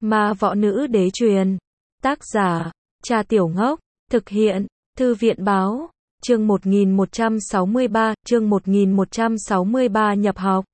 Ma võ nữ đế truyền. Tác giả, Cha Tiểu Ngốc. Thực hiện, Thư viện báo. Chương 1163 nhập học.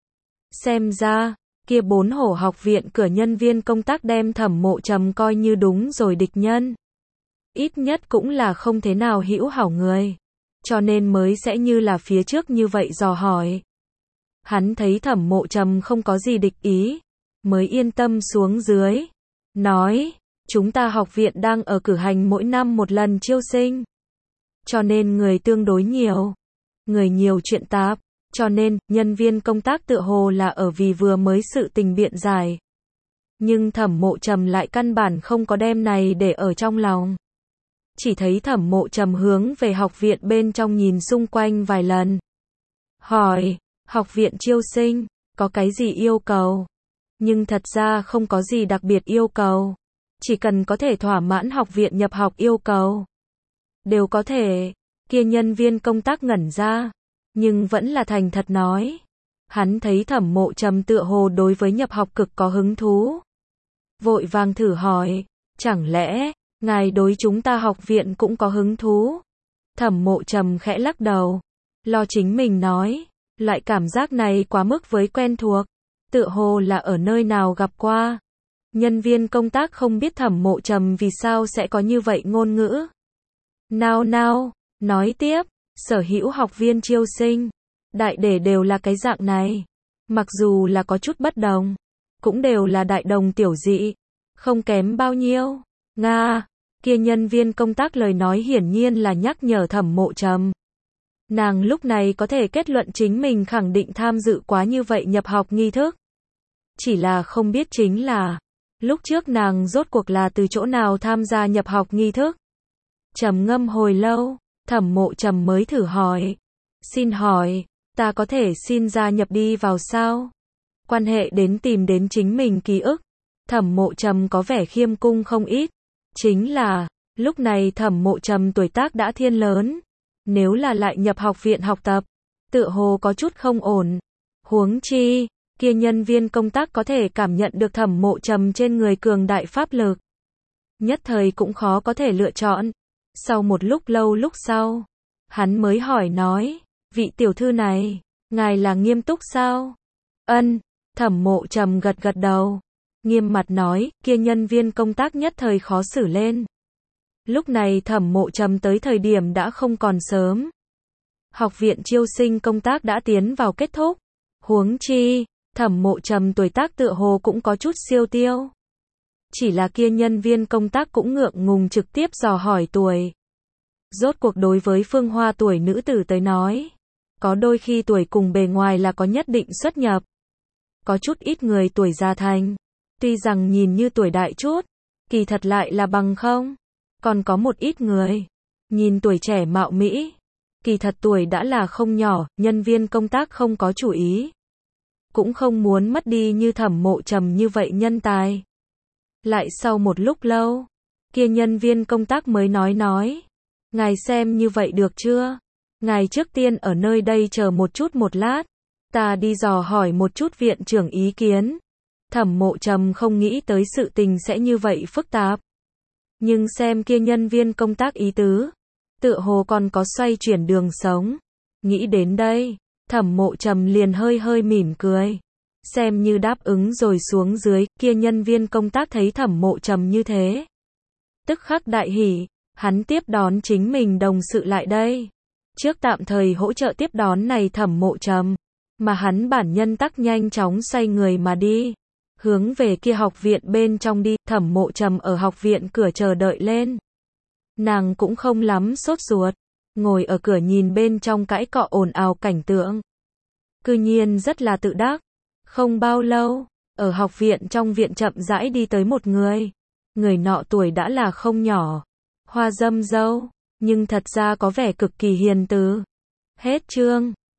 Xem ra, kia 4 hổ học viện cửa nhân viên công tác đem Thẩm Mộ Trầm coi như đúng rồi địch nhân. Ít nhất cũng là không thế nào hữu hảo người. Cho nên mới sẽ như là phía trước như vậy dò hỏi. Hắn thấy Thẩm Mộ Trầm không có gì địch ý, mới yên tâm xuống dưới. Nói, chúng ta học viện đang ở cử hành mỗi năm một lần chiêu sinh. Cho nên người tương đối nhiều. Người nhiều chuyện tạp. Cho nên, nhân viên công tác tựa hồ là ở vì vừa mới sự tình biện giải. Nhưng Thẩm Mộ Trầm lại căn bản không có đem này để ở trong lòng. Chỉ thấy Thẩm Mộ Trầm hướng về học viện bên trong nhìn xung quanh vài lần. Hỏi, học viện chiêu sinh, có cái gì yêu cầu? Nhưng thật ra không có gì đặc biệt yêu cầu. Chỉ cần có thể thỏa mãn học viện nhập học yêu cầu. Đều có thể. Kia nhân viên công tác ngẩn ra. Nhưng vẫn là thành thật nói. Hắn thấy Thẩm Mộ Trầm tựa hồ đối với nhập học cực có hứng thú. Vội vàng thử hỏi. Chẳng lẽ, ngài đối chúng ta học viện cũng có hứng thú? Thẩm Mộ Trầm khẽ lắc đầu. Lo chính mình nói. Loại cảm giác này quá mức với quen thuộc. Tựa hồ là ở nơi nào gặp qua. Nhân viên công tác không biết Thẩm Mộ Trầm vì sao sẽ có như vậy ngôn ngữ. Nào, nói tiếp, sở hữu học viên chiêu sinh, đại để đều là cái dạng này. Mặc dù là có chút bất đồng, cũng đều là đại đồng tiểu dị, không kém bao nhiêu. Nga, kia nhân viên công tác lời nói hiển nhiên là nhắc nhở Thẩm Mộ Trầm. Nàng lúc này có thể kết luận chính mình khẳng định tham dự quá như vậy nhập học nghi thức. Chỉ là không biết chính là, lúc trước nàng rốt cuộc là từ chỗ nào tham gia nhập học nghi thức. Trầm ngâm hồi lâu, Thẩm Mộ Trầm mới thử hỏi. Xin hỏi, ta có thể xin gia nhập đi vào sao? Quan hệ đến tìm đến chính mình ký ức. Thẩm Mộ Trầm có vẻ khiêm cung không ít. Chính là, lúc này Thẩm Mộ Trầm tuổi tác đã thiên lớn. Nếu là lại nhập học viện học tập, tựa hồ có chút không ổn. Huống chi, kia nhân viên công tác có thể cảm nhận được Thẩm Mộ Trầm trên người cường đại pháp lực. Nhất thời cũng khó có thể lựa chọn. Sau một lúc lâu lúc sau, hắn mới hỏi nói, vị tiểu thư này, ngài là nghiêm túc sao? Ân, Thẩm Mộ Trầm gật gật đầu, nghiêm mặt nói, kia nhân viên công tác nhất thời khó xử lên. Lúc này Thẩm Mộ Trầm tới thời điểm đã không còn sớm. Học viện chiêu sinh công tác đã tiến vào kết thúc. Huống chi, Thẩm Mộ Trầm tuổi tác tựa hồ cũng có chút siêu tiêu. Chỉ là kia nhân viên công tác cũng ngượng ngùng trực tiếp dò hỏi tuổi. Rốt cuộc đối với phương hoa tuổi nữ tử tới nói, có đôi khi tuổi cùng bề ngoài là có nhất định xuất nhập. Có chút ít người tuổi già thành, tuy rằng nhìn như tuổi đại chút, kỳ thật lại là bằng không. Còn có một ít người, nhìn tuổi trẻ mạo mỹ, kỳ thật tuổi đã là không nhỏ, nhân viên công tác không có chủ ý. Cũng không muốn mất đi như Thẩm Mộ Trầm như vậy nhân tài. Lại sau một lúc lâu, kia nhân viên công tác mới nói. Ngài xem như vậy được chưa? Ngài trước tiên ở nơi đây chờ một lát. Ta đi dò hỏi một chút viện trưởng ý kiến. Thẩm Mộ Trầm không nghĩ tới sự tình sẽ như vậy phức tạp. Nhưng xem kia nhân viên công tác ý tứ, tựa hồ còn có xoay chuyển đường sống. Nghĩ đến đây, Thẩm Mộ Trầm liền hơi mỉm cười. Xem như đáp ứng rồi xuống dưới, kia nhân viên công tác thấy Thẩm Mộ Trầm như thế. Tức khắc đại hỉ, hắn tiếp đón chính mình đồng sự lại đây. Trước tạm thời hỗ trợ tiếp đón này Thẩm Mộ Trầm, mà hắn bản nhân tắc nhanh chóng xoay người mà đi. Hướng về kia học viện bên trong đi, Thẩm Mộ Trầm ở học viện cửa chờ đợi lên. Nàng cũng không lắm sốt ruột, ngồi ở cửa nhìn bên trong cãi cọ ồn ào cảnh tượng. Cư nhiên rất là tự đắc. Không bao lâu, ở học viện trong viện chậm rãi đi tới một người. Người nọ tuổi đã là không nhỏ, hoa râm râu, nhưng thật ra có vẻ cực kỳ hiền từ. Hết chương.